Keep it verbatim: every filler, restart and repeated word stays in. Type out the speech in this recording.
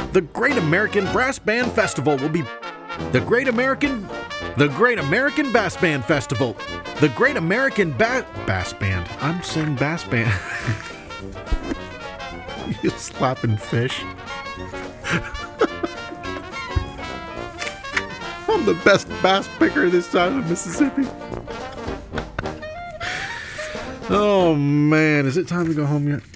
The Great American Brass Band Festival will be the Great American the Great American Bass Band Festival. The Great American ba- Bass Band. I'm saying bass band. You slapping fish. I'm the best bass picker this side of the Mississippi. Oh man, is it time to go home yet?